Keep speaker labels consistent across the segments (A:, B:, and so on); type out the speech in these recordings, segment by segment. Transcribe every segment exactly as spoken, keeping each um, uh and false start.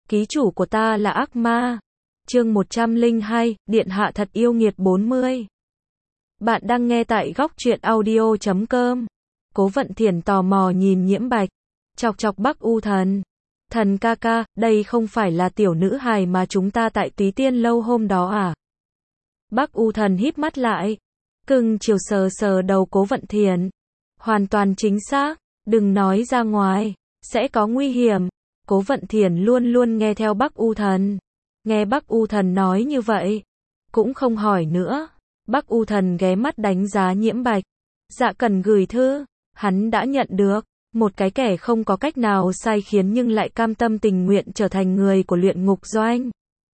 A: ký chủ của ta là ác ma. Chương một trăm lẻ hai, Điện hạ thật yêu nghiệt bốn mươi. Bạn đang nghe tại góc truyện audio chấm com. Cố Vận Thiển tò mò nhìn Nhiễm Bạch, chọc chọc Bắc U Thần. Thần ca ca, đây không phải là tiểu nữ hài mà chúng ta tại Túy Tiên lâu hôm đó à? Bắc U Thần híp mắt lại, cưng chiều sờ sờ đầu Cố Vận Thiển. Hoàn toàn chính xác, đừng nói ra ngoài, sẽ có nguy hiểm. Cố Vận Thiển luôn luôn nghe theo Bắc U Thần. Nghe Bắc U Thần nói như vậy, cũng không hỏi nữa. Bắc U Thần ghé mắt đánh giá Nhiễm Bạch. Dạ cần gửi thư, hắn đã nhận được. Một cái kẻ không có cách nào sai khiến nhưng lại cam tâm tình nguyện trở thành người của luyện ngục doanh.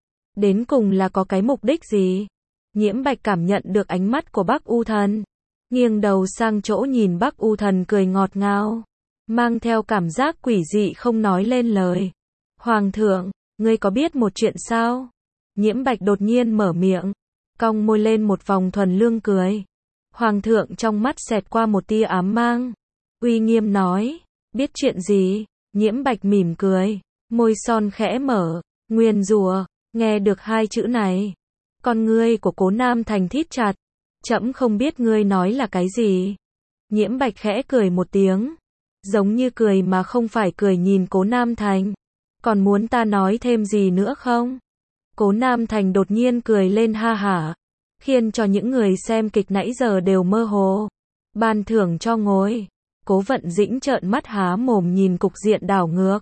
A: Đến cùng là có cái mục đích gì? Nhiễm Bạch cảm nhận được ánh mắt của Bắc U Thần. Nghiêng đầu sang chỗ nhìn Bắc U Thần cười ngọt ngào, mang theo cảm giác quỷ dị không nói lên lời. Hoàng thượng, ngươi có biết một chuyện sao? Nhiễm Bạch đột nhiên mở miệng, cong môi lên một vòng thuần lương cười. Hoàng thượng trong mắt xẹt qua một tia ám mang, uy nghiêm nói, biết chuyện gì? Nhiễm Bạch mỉm cười, môi son khẽ mở, nguyền rủa. Nghe được hai chữ này, con ngươi của Cố Nam Thành thít chặt. Trẫm không biết ngươi nói là cái gì. Nhiễm Bạch khẽ cười một tiếng, giống như cười mà không phải cười nhìn Cố Nam Thành. Còn muốn ta nói thêm gì nữa không? Cố Nam Thành đột nhiên cười lên ha hả, khiến cho những người xem kịch nãy giờ đều mơ hồ. Ban thưởng cho ngồi. Cố Vận Dĩnh trợn mắt há mồm nhìn cục diện đảo ngược.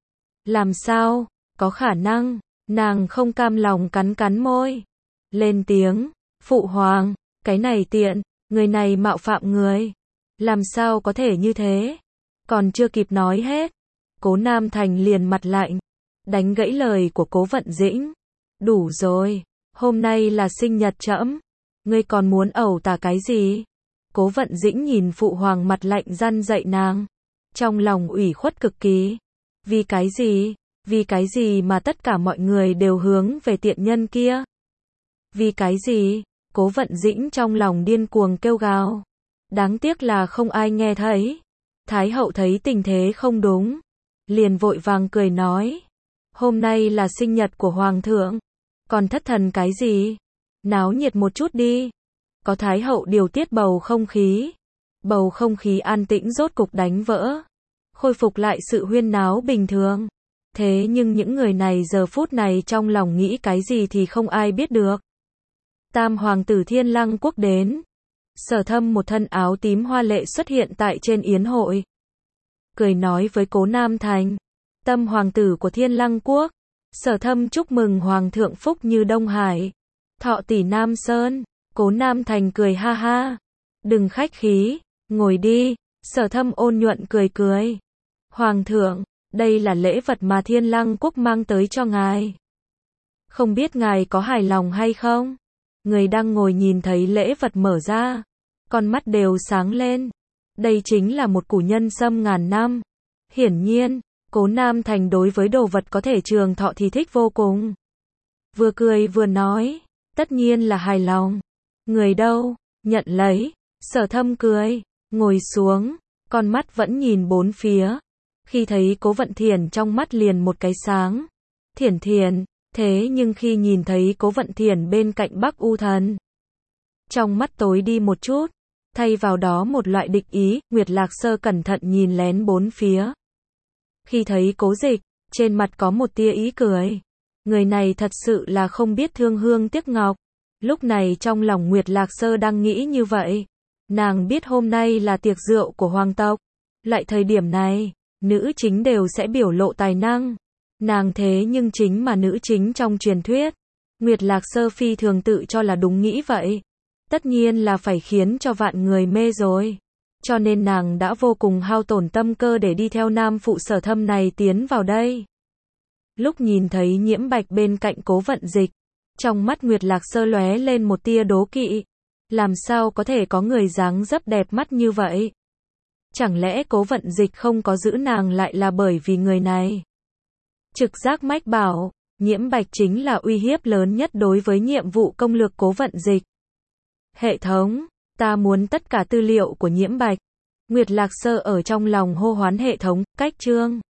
A: Làm sao? Có khả năng. Nàng không cam lòng cắn cắn môi, lên tiếng, phụ hoàng, cái này tiện, người này mạo phạm người. Làm sao có thể như thế? Còn chưa kịp nói hết, Cố Nam Thành liền mặt lạnh, đánh gãy lời của Cố Vận Dĩnh. Đủ rồi, hôm nay là sinh nhật trẫm, ngươi còn muốn ẩu tả cái gì? Cố Vận Dĩnh nhìn phụ hoàng mặt lạnh răn dạy nàng, trong lòng ủy khuất cực kỳ. Vì cái gì? Vì cái gì mà tất cả mọi người đều hướng về tiện nhân kia? Vì cái gì? Cố Vận Dĩnh trong lòng điên cuồng kêu gào. Đáng tiếc là không ai nghe thấy. Thái hậu thấy tình thế không đúng, liền vội vàng cười nói, hôm nay là sinh nhật của hoàng thượng, còn thất thần cái gì? Náo nhiệt một chút đi. Có Thái hậu điều tiết bầu không khí. Bầu không khí an tĩnh rốt cục đánh vỡ, khôi phục lại sự huyên náo bình thường. Thế nhưng những người này giờ phút này trong lòng nghĩ cái gì thì không ai biết được. Tam hoàng tử Thiên Lăng Quốc đến. Sở Thâm một thân áo tím hoa lệ xuất hiện tại trên yến hội, cười nói với Cố Nam Thành, Tam hoàng tử của Thiên Lăng Quốc, Sở Thâm chúc mừng hoàng thượng phúc như Đông Hải, thọ tỷ Nam Sơn. Cố Nam Thành cười ha ha, đừng khách khí, ngồi đi. Sở Thâm ôn nhuận cười cười, hoàng thượng, đây là lễ vật mà Thiên Lăng Quốc mang tới cho ngài. Không biết ngài có hài lòng hay không? Người đang ngồi nhìn thấy lễ vật mở ra, con mắt đều sáng lên. Đây chính là một củ nhân sâm ngàn năm. Hiển nhiên, Cố Nam Thành đối với đồ vật có thể trường thọ thì thích vô cùng. Vừa cười vừa nói, tất nhiên là hài lòng. Người đâu? Nhận lấy. Sở Thâm cười, ngồi xuống, con mắt vẫn nhìn bốn phía. Khi thấy Cố Vận Thiển trong mắt liền một cái sáng. Thiển Thiển, thế nhưng khi nhìn thấy Cố Vận Thiển bên cạnh Bắc U Thần, trong mắt tối đi một chút, thay vào đó một loại địch ý. Nguyệt Lạc Sơ cẩn thận nhìn lén bốn phía. Khi thấy Cố Dịch, trên mặt có một tia ý cười. Người này thật sự là không biết thương hương tiếc ngọc. Lúc này trong lòng Nguyệt Lạc Sơ đang nghĩ như vậy. Nàng biết hôm nay là tiệc rượu của hoàng tộc. Lại thời điểm này, nữ chính đều sẽ biểu lộ tài năng. Nàng thế nhưng chính mà nữ chính trong truyền thuyết. Nguyệt Lạc Sơ phi thường tự cho là đúng nghĩ vậy. Tất nhiên là phải khiến cho vạn người mê rồi. Cho nên nàng đã vô cùng hao tổn tâm cơ để đi theo nam phụ Sở Thâm này tiến vào đây. Lúc nhìn thấy Nhiễm Bạch bên cạnh Cố Vận Dịch, trong mắt Nguyệt Lạc Sơ lóe lên một tia đố kỵ. Làm sao có thể có người dáng dấp đẹp mắt như vậy? Chẳng lẽ Cố Vận Dịch không có giữ nàng lại là bởi vì người này? Trực giác mách bảo, Nhiễm Bạch chính là uy hiếp lớn nhất đối với nhiệm vụ công lược Cố Vận Dịch. Hệ thống, ta muốn tất cả tư liệu của Nhiễm Bạch. Nguyệt Lạc Sơ ở trong lòng hô hoán hệ thống, cách chương.